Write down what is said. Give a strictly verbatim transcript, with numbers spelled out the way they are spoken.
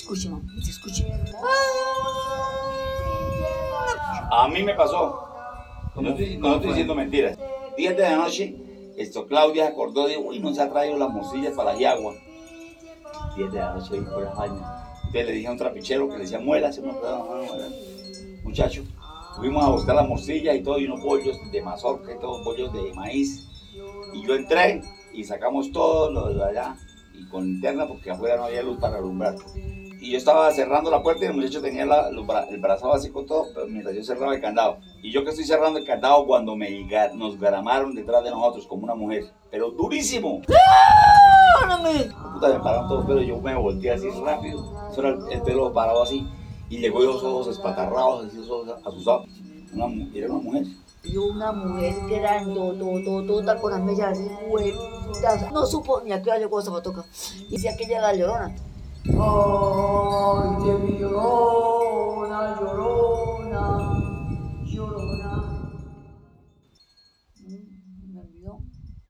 Escuche, mamá, escuche. A mí me pasó. No estoy, no estoy diciendo mentiras. diez de la noche, esto Claudia se acordó de, uy, no se ha traído las morcillas para la yagua. diez de la noche, ahí por la vaina. Entonces le dije a un trapichero que le decía, muela, se me quedó, muchacho. Fuimos a buscar las morcillas y todo, y unos bollos de mazorca y todos bollos de maíz. Y yo entré y sacamos todo lo de allá, y con linterna porque afuera no había luz para alumbrar. Y yo estaba cerrando la puerta y el muchacho tenía la, los, el brazado así con todo, pero mientras yo cerraba el candado. Y yo que estoy cerrando el candado cuando me, nos gramaron detrás de nosotros como una mujer, pero durísimo. ¡Párame! Puta, me pararon todos, pero yo me volteé así rápido. Eso era el, el pelo parado así. Y llegó esos ojos espatarrados, así, esos ojos asustados. Una, era una mujer. Vio una mujer grandotototota con las mellas así, huevitas. No supo ni a qué hora llegó esa patoca. Y decía que ella era la llorona. Ay, de mi llorona, llorona, llorona.